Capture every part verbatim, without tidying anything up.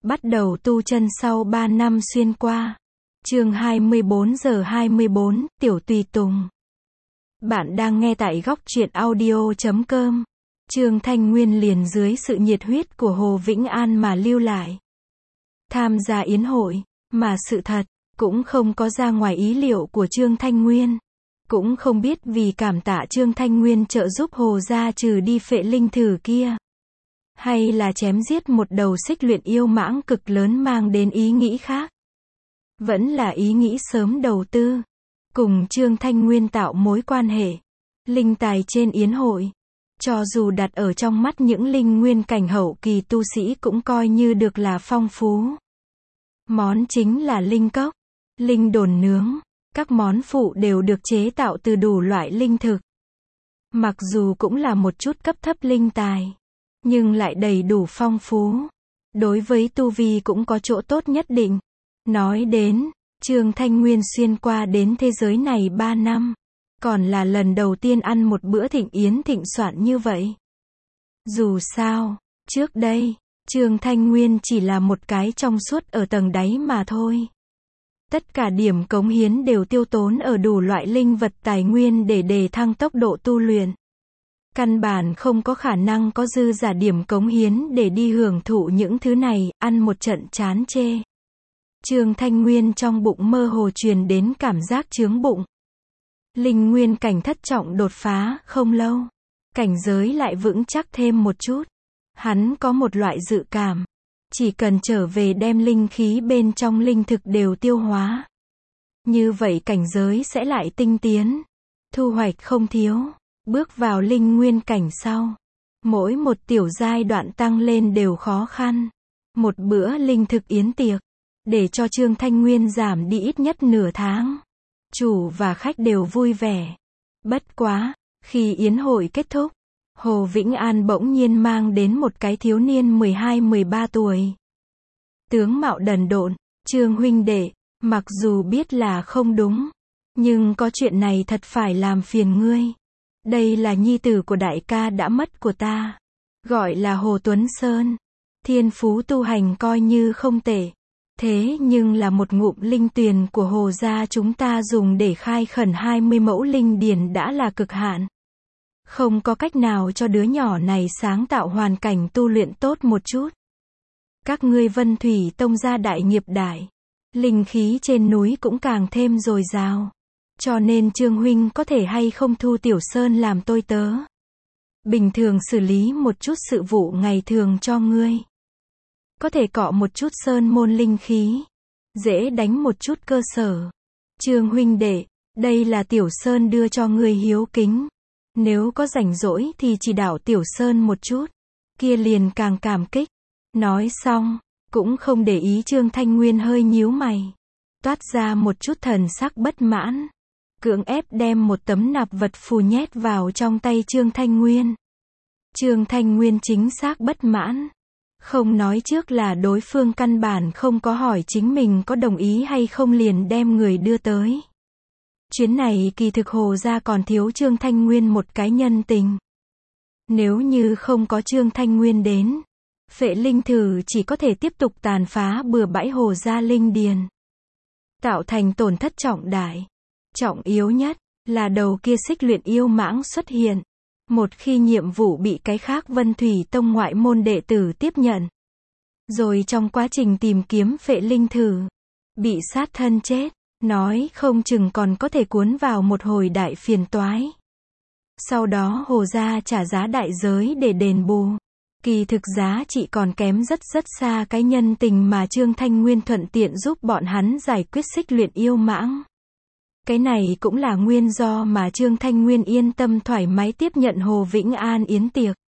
Bắt đầu tu chân sau ba năm xuyên qua. Chương hai mươi bốn giờ hai mươi bốn, Tiểu Tùy Tùng. Bạn đang nghe tại góc truyện audio chấm com. Trương Thanh Nguyên liền dưới sự nhiệt huyết của Hồ Vĩnh An mà lưu lại. Tham gia yến hội, mà sự thật, cũng không có ra ngoài ý liệu của Trương Thanh Nguyên. Cũng không biết vì cảm tạ Trương Thanh Nguyên trợ giúp Hồ gia trừ đi phệ linh thử kia. Hay là chém giết một đầu xích luyện yêu mãng cực lớn mang đến ý nghĩ khác. Vẫn là ý nghĩ sớm đầu tư. Cùng Trương Thanh Nguyên tạo mối quan hệ. Linh tài trên yến hội. Cho dù đặt ở trong mắt những linh nguyên cảnh hậu kỳ tu sĩ cũng coi như được là phong phú. Món chính là linh cốc, linh đồn nướng. Các món phụ đều được chế tạo từ đủ loại linh thực. Mặc dù cũng là một chút cấp thấp linh tài, nhưng lại đầy đủ phong phú. Đối với tu vi cũng có chỗ tốt nhất định. Nói đến, Trương Thanh Nguyên xuyên qua đến thế giới này ba năm. Còn là lần đầu tiên ăn một bữa thịnh yến thịnh soạn như vậy. Dù sao, trước đây, Trương Thanh Nguyên chỉ là một cái trong suốt ở tầng đáy mà thôi. Tất cả điểm cống hiến đều tiêu tốn ở đủ loại linh vật tài nguyên để đề thăng tốc độ tu luyện. Căn bản không có khả năng có dư giả điểm cống hiến để đi hưởng thụ những thứ này, ăn một trận chán chê. Trương Thanh Nguyên trong bụng mơ hồ truyền đến cảm giác chướng bụng. Linh nguyên cảnh thất trọng đột phá không lâu. Cảnh giới lại vững chắc thêm một chút. Hắn có một loại dự cảm. Chỉ cần trở về đem linh khí bên trong linh thực đều tiêu hóa. Như vậy cảnh giới sẽ lại tinh tiến. Thu hoạch không thiếu. Bước vào linh nguyên cảnh sau. Mỗi một tiểu giai đoạn tăng lên đều khó khăn. Một bữa linh thực yến tiệc. Để cho Trương Thanh Nguyên giảm đi ít nhất nửa tháng. Chủ và khách đều vui vẻ. Bất quá, khi yến hội kết thúc, Hồ Vĩnh An bỗng nhiên mang đến một cái thiếu niên mười hai mười ba tuổi. Tướng mạo đần độn, Trương huynh đệ, mặc dù biết là không đúng, nhưng có chuyện này thật phải làm phiền ngươi. Đây là nhi tử của đại ca đã mất của ta. Gọi là Hồ Tuấn Sơn. Thiên phú tu hành coi như không tệ. Thế nhưng là một ngụm linh tuyền của Hồ gia chúng ta dùng để khai khẩn hai mươi mẫu linh điển đã là cực hạn. Không có cách nào cho đứa nhỏ này sáng tạo hoàn cảnh tu luyện tốt một chút. Các ngươi Vân Thủy Tông gia đại nghiệp đại. Linh khí trên núi cũng càng thêm dồi dào. Cho nên Trương huynh có thể hay không thu Tiểu Sơn làm tôi tớ. Bình thường xử lý một chút sự vụ ngày thường cho ngươi. Có thể cọ một chút sơn môn linh khí. Dễ đánh một chút cơ sở. Trương huynh đệ, đây là Tiểu Sơn đưa cho ngươi hiếu kính. Nếu có rảnh rỗi thì chỉ đạo Tiểu Sơn một chút. Kia liền càng cảm kích. Nói xong, cũng không để ý Trương Thanh Nguyên hơi nhíu mày. Toát ra một chút thần sắc bất mãn. Cưỡng ép đem một tấm nạp vật phù nhét vào trong tay Trương Thanh Nguyên. Trương Thanh Nguyên chính xác bất mãn. Không nói trước là đối phương căn bản không có hỏi chính mình có đồng ý hay không liền đem người đưa tới. Chuyến này kỳ thực Hồ gia còn thiếu Trương Thanh Nguyên một cái nhân tình. Nếu như không có Trương Thanh Nguyên đến, phệ linh thử chỉ có thể tiếp tục tàn phá bừa bãi Hồ gia linh điền. Tạo thành tổn thất trọng đại. Trọng yếu nhất, là đầu kia xích luyện yêu mãng xuất hiện. Một khi nhiệm vụ bị cái khác Vân Thủy Tông ngoại môn đệ tử tiếp nhận. Rồi trong quá trình tìm kiếm phệ linh thử, bị sát thân chết, nói không chừng còn có thể cuốn vào một hồi đại phiền toái. Sau đó Hồ gia trả giá đại giới để đền bù. Kỳ thực giá trị còn kém rất rất xa cái nhân tình mà Trương Thanh Nguyên thuận tiện giúp bọn hắn giải quyết xích luyện yêu mãng. Cái này cũng là nguyên do mà Trương Thanh Nguyên yên tâm thoải mái tiếp nhận Hồ Vĩnh An yến tiệc.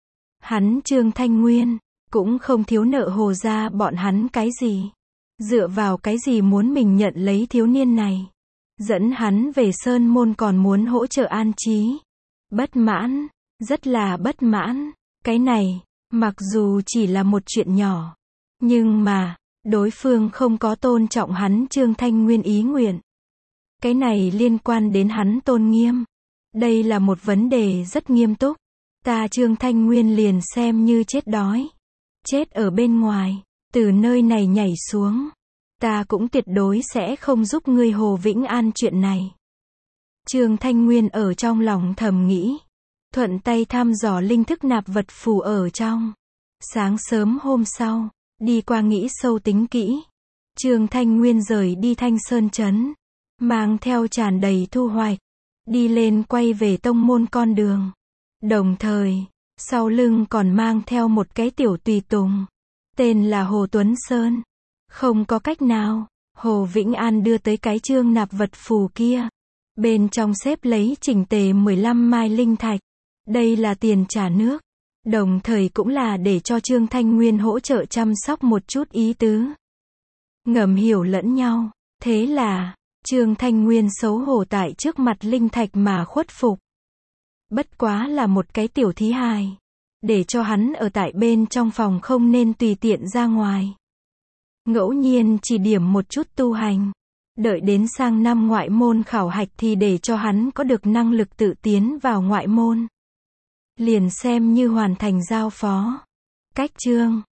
Hắn Trương Thanh Nguyên, cũng không thiếu nợ Hồ gia bọn hắn cái gì. Dựa vào cái gì muốn mình nhận lấy thiếu niên này. Dẫn hắn về Sơn Môn còn muốn hỗ trợ an trí. Bất mãn, rất là bất mãn. Cái này, mặc dù chỉ là một chuyện nhỏ. Nhưng mà, đối phương không có tôn trọng hắn Trương Thanh Nguyên ý nguyện. Cái này liên quan đến hắn tôn nghiêm. Đây là một vấn đề rất nghiêm túc. Ta Trương Thanh Nguyên liền xem như chết đói. Chết ở bên ngoài. từ nơi này nhảy xuống. Ta cũng tuyệt đối sẽ không giúp ngươi Hồ Vĩnh An chuyện này. Trương Thanh Nguyên ở trong lòng thầm nghĩ. Thuận tay thăm dò linh thức nạp vật phù ở trong. Sáng sớm hôm sau, đi qua nghĩ sâu tính kỹ. Trương Thanh Nguyên rời đi Thanh Sơn Trấn. Mang theo tràn đầy thu hoạch. Đi lên quay về tông môn con đường. Đồng thời, sau lưng còn mang theo một cái tiểu tùy tùng. Tên là Hồ Tuấn Sơn. Không có cách nào, Hồ Vĩnh An đưa tới cái chương nạp vật phù kia. Bên trong xếp lấy chỉnh tề mười lăm mai linh thạch. Đây là tiền trả nước. Đồng thời cũng là để cho Trương Thanh Nguyên hỗ trợ chăm sóc một chút ý tứ. Ngầm hiểu lẫn nhau. Thế là, Trương Thanh Nguyên xấu hổ tại trước mặt linh thạch mà khuất phục. Bất quá là một cái tiểu thí hài. Để cho hắn ở tại bên trong phòng không nên tùy tiện ra ngoài. Ngẫu nhiên chỉ điểm một chút tu hành. Đợi đến sang năm ngoại môn khảo hạch thì để cho hắn có được năng lực tự tiến vào ngoại môn. Liền xem như hoàn thành giao phó. Cách chương